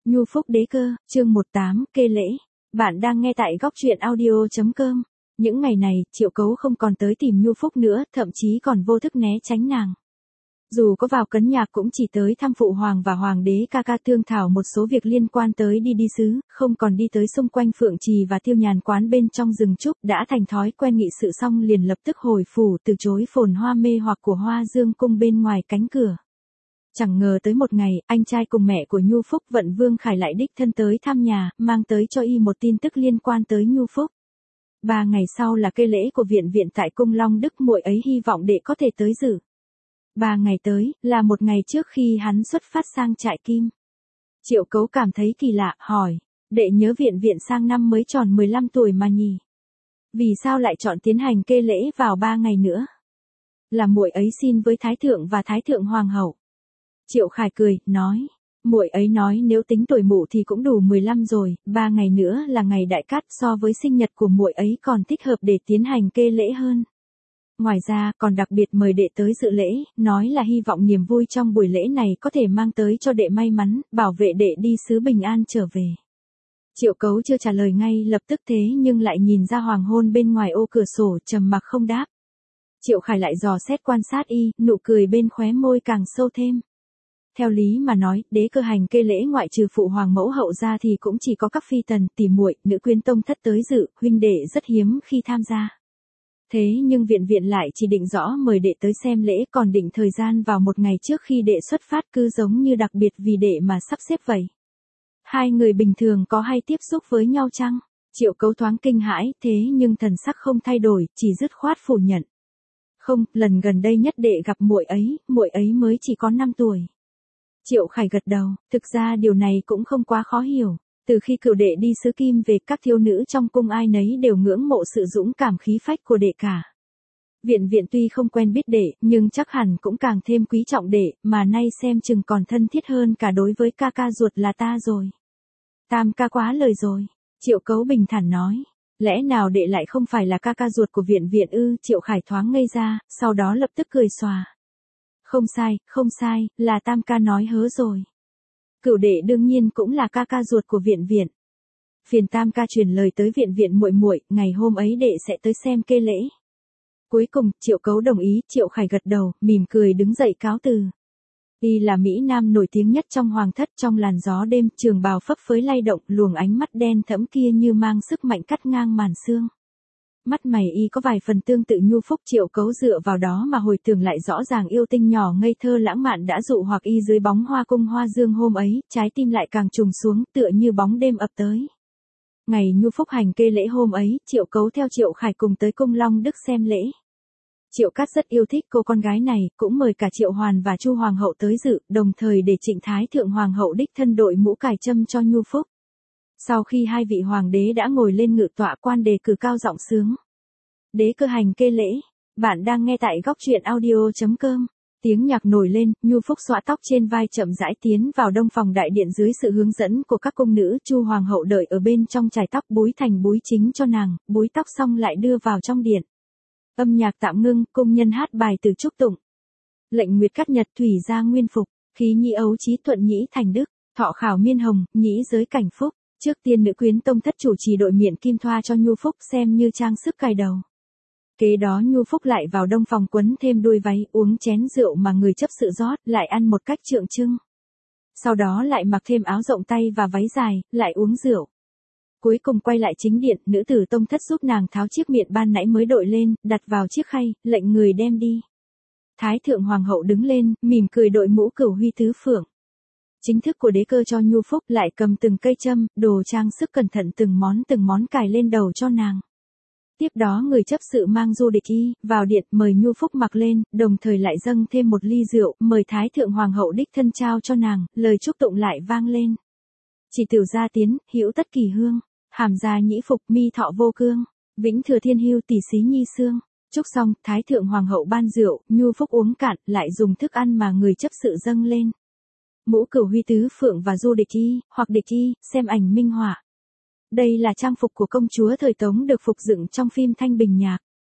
Nhu Phúc đế cơ, chương 18, kê lễ. Bạn đang nghe tại góc truyện audio.com. Những ngày này, Triệu Cấu không còn tới tìm Nhu Phúc nữa, thậm chí còn vô thức né tránh nàng. Dù có vào cấn nhạc cũng chỉ tới thăm phụ hoàng và hoàng đế ca ca thương thảo một số việc liên quan tới đi sứ, không còn đi tới xung quanh Phượng Trì và tiêu nhàn quán bên trong rừng trúc, đã thành thói quen nghị sự xong liền lập tức hồi phủ từ chối phồn hoa mê hoặc của Hoa Dương cung bên ngoài cánh cửa. Chẳng ngờ tới một ngày, anh trai cùng mẹ của Nhu Phúc Vận Vương Khải lại đích thân tới thăm nhà, mang tới cho y một tin tức liên quan tới Nhu Phúc. 3 ngày sau là kê lễ của viện tại cung Long Đức, muội ấy hy vọng đệ có thể tới dự. 3 ngày tới, là một ngày trước khi hắn xuất phát sang trại Kim. Triệu Cấu cảm thấy kỳ lạ, hỏi, đệ nhớ viện sang năm mới tròn 15 tuổi mà nhỉ? Vì sao lại chọn tiến hành kê lễ vào 3 ngày nữa? Là muội ấy xin với Thái Thượng và Thái Thượng Hoàng hậu. Triệu Khải cười, nói, muội ấy nói nếu tính tuổi mụ thì cũng đủ 15 rồi, 3 ngày nữa là ngày đại cát, so với sinh nhật của muội ấy còn thích hợp để tiến hành kê lễ hơn. Ngoài ra, còn đặc biệt mời đệ tới dự lễ, nói là hy vọng niềm vui trong buổi lễ này có thể mang tới cho đệ may mắn, bảo vệ đệ đi sứ bình an trở về. Triệu Cấu chưa trả lời ngay lập tức thế nhưng lại nhìn ra hoàng hôn bên ngoài ô cửa sổ, trầm mặc không đáp. Triệu Khải lại dò xét quan sát y, nụ cười bên khóe môi càng sâu thêm. Theo lý mà nói, đế cơ hành kê lễ ngoại trừ phụ hoàng mẫu hậu ra thì cũng chỉ có các phi tần, tỷ muội, nữ quyến tông thất tới dự, huynh đệ rất hiếm khi tham gia. Thế nhưng viện lại chỉ định rõ mời đệ tới xem lễ, còn định thời gian vào một ngày trước khi đệ xuất phát, cứ giống như đặc biệt vì đệ mà sắp xếp vậy. Hai người bình thường có hay tiếp xúc với nhau chăng? Triệu Cấu thoáng kinh hãi, thế nhưng thần sắc không thay đổi, chỉ dứt khoát phủ nhận. Không, lần gần đây nhất đệ gặp muội ấy mới chỉ có 5 tuổi. Triệu Khải gật đầu, thực ra điều này cũng không quá khó hiểu. Từ khi cửu đệ đi sứ Kim về, các thiếu nữ trong cung ai nấy đều ngưỡng mộ sự dũng cảm khí phách của đệ cả. Viện tuy không quen biết đệ, nhưng chắc hẳn cũng càng thêm quý trọng đệ, mà nay xem chừng còn thân thiết hơn cả đối với ca ca ruột là ta rồi. Tam ca quá lời rồi, Triệu Cấu bình thản nói. Lẽ nào đệ lại không phải là ca ca ruột của viện ư? Triệu Khải thoáng ngây ra, sau đó lập tức cười xòa. Không sai, là tam ca nói hớ rồi. Cửu đệ đương nhiên cũng là ca ca ruột của viện. Phiền tam ca truyền lời tới viện muội, ngày hôm ấy đệ sẽ tới xem kê lễ. Cuối cùng, Triệu Cấu đồng ý, Triệu Khải gật đầu, mỉm cười đứng dậy cáo từ. Y là Mỹ Nam nổi tiếng nhất trong hoàng thất, trong làn gió đêm, trường bào phấp phới lay động, luồng ánh mắt đen thẫm kia như mang sức mạnh cắt ngang màn sương. Mắt mày y có vài phần tương tự Nhu Phúc, Triệu Cấu dựa vào đó mà hồi tưởng lại rõ ràng yêu tinh nhỏ ngây thơ lãng mạn đã dụ hoặc y dưới bóng hoa cung Hoa Dương hôm ấy, trái tim lại càng trùng xuống, tựa như bóng đêm ập tới. Ngày Nhu Phúc hành kê lễ hôm ấy, Triệu Cấu theo Triệu Khải cùng tới cung Long Đức xem lễ. Triệu Cát rất yêu thích cô con gái này, cũng mời cả Triệu Hoàn và Chu Hoàng hậu tới dự, đồng thời để Trịnh Thái Thượng Hoàng hậu đích thân đội mũ cài trâm cho Nhu Phúc. Sau khi hai vị hoàng đế đã ngồi lên ngự tọa, quan đề cử cao giọng sướng. Đế cơ hành kê lễ. Bạn đang nghe tại góc truyện audio.com. Tiếng nhạc nổi lên, Nhu Phúc xõa tóc trên vai chậm rãi tiến vào đông phòng đại điện dưới sự hướng dẫn của các cung nữ. Chu Hoàng hậu đợi ở bên trong chải tóc búi thành búi chính cho nàng, búi tóc xong lại đưa vào trong điện. Âm nhạc tạm ngưng, cung nhân hát bài từ chúc tụng. Lệnh nguyệt cát nhật, thủy gia nguyên phục, khí nhĩ ấu trí thuận nhĩ thành đức, thọ khảo miên hồng, nhĩ giới cảnh phúc. Trước tiên nữ quyến tông thất chủ trì đội miện kim thoa cho Nhu Phúc xem như trang sức cài đầu. Kế đó Nhu Phúc lại vào đông phòng quấn thêm đuôi váy, uống chén rượu mà người chấp sự rót, lại ăn một cách trượng trưng. Sau đó lại mặc thêm áo rộng tay và váy dài, lại uống rượu. Cuối cùng quay lại chính điện, nữ tử tông thất giúp nàng tháo chiếc miện ban nãy mới đội lên, đặt vào chiếc khay, lệnh người đem đi. Thái Thượng Hoàng hậu đứng lên, mỉm cười đội mũ cửu huy tứ phượng. Chính thức của đế cơ cho Nhu Phúc, lại cầm từng cây châm, đồ trang sức cẩn thận từng món cài lên đầu cho nàng. Tiếp đó người chấp sự mang du địch y vào điện, mời Nhu Phúc mặc lên, đồng thời lại dâng thêm một ly rượu, mời Thái Thượng Hoàng hậu đích thân trao cho nàng, lời chúc tụng lại vang lên. Chỉ tiểu gia tiến, hữu tất kỳ hương, hàm gia nhĩ phục, mi thọ vô cương, vĩnh thừa thiên hưu, tỷ xí nhi xương. Chúc xong, Thái Thượng Hoàng hậu ban rượu, Nhu Phúc uống cạn, lại dùng thức ăn mà người chấp sự dâng lên. Mũ cửu huy tứ phượng và du địch y, hoặc địch y, xem ảnh minh họa. Đây là trang phục của công chúa thời Tống được phục dựng trong phim Thanh Bình Nhạc.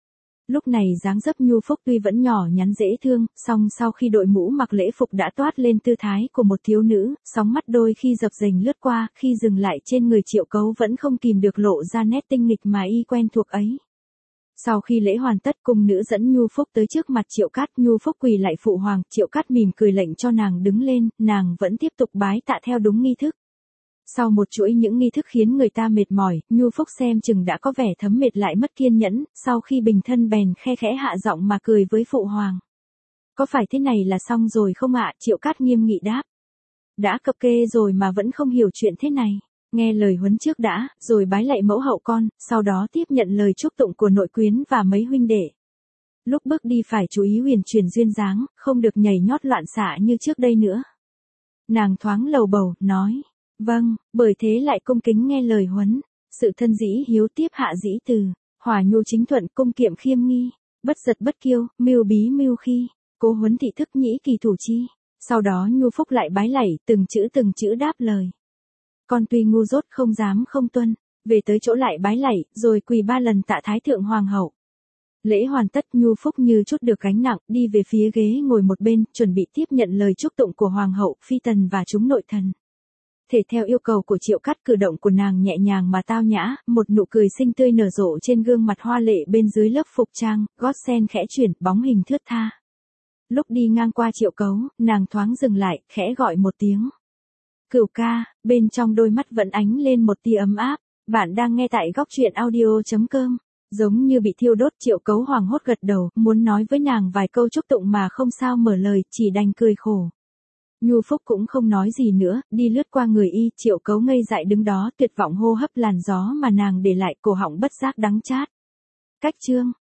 Lúc này dáng dấp Nhu Phúc tuy vẫn nhỏ nhắn dễ thương, song sau khi đội mũ mặc lễ phục đã toát lên tư thái của một thiếu nữ, sóng mắt đôi khi dập dềnh lướt qua, khi dừng lại trên người Triệu Cấu vẫn không kìm được lộ ra nét tinh nghịch mà y quen thuộc ấy. Sau khi lễ hoàn tất, cung nữ dẫn Nhu Phúc tới trước mặt Triệu Cát, Nhu Phúc quỳ lạy phụ hoàng, Triệu Cát mỉm cười lệnh cho nàng đứng lên, nàng vẫn tiếp tục bái tạ theo đúng nghi thức. Sau một chuỗi những nghi thức khiến người ta mệt mỏi, Nhu Phúc xem chừng đã có vẻ thấm mệt lại mất kiên nhẫn, sau khi bình thân bèn khe khẽ hạ giọng mà cười với phụ hoàng. Có phải thế này là xong rồi không ạ? Triệu Cát nghiêm nghị đáp. Đã cập kê rồi mà vẫn không hiểu chuyện thế này. Nghe lời huấn trước đã, rồi bái lạy mẫu hậu con, sau đó tiếp nhận lời chúc tụng của nội quyến và mấy huynh đệ. Lúc bước đi phải chú ý huyền chuyển duyên dáng, không được nhảy nhót loạn xạ như trước đây nữa. Nàng thoáng lầu bầu, nói. Vâng, bởi thế lại cung kính nghe lời huấn. Sự thân dĩ hiếu tiếp hạ dĩ từ, hòa nhu chính thuận cung kiệm khiêm nghi, bất giật bất kiêu, mưu bí mưu khi, cố huấn thị thức nhĩ kỳ thủ chi. Sau đó Nhu Phúc lại bái lạy, từng chữ đáp lời. Con tuy ngu dốt không dám không tuân, về tới chỗ lại bái lạy, rồi quỳ 3 lần tạ Thái Thượng Hoàng hậu. Lễ hoàn tất, Nhu Phúc như chút được gánh nặng, đi về phía ghế ngồi một bên, chuẩn bị tiếp nhận lời chúc tụng của Hoàng hậu, phi tần và chúng nội thần. Thể theo yêu cầu của Triệu Cát, cử động của nàng nhẹ nhàng mà tao nhã, một nụ cười xinh tươi nở rộ trên gương mặt hoa lệ bên dưới lớp phục trang, gót sen khẽ chuyển, bóng hình thướt tha. Lúc đi ngang qua Triệu Cấu, nàng thoáng dừng lại, khẽ gọi một tiếng. Cửu ca, bên trong đôi mắt vẫn ánh lên một tia ấm áp. Bạn đang nghe tại góc truyện audio.com. Giống như bị thiêu đốt, Triệu Cấu hoảng hốt gật đầu, muốn nói với nàng vài câu chúc tụng mà không sao mở lời, chỉ đành cười khổ. Nhu Phúc cũng không nói gì nữa, đi lướt qua người y, Triệu Cấu ngây dại đứng đó, tuyệt vọng hô hấp làn gió mà nàng để lại, cổ họng bất giác đắng chát. Cách chương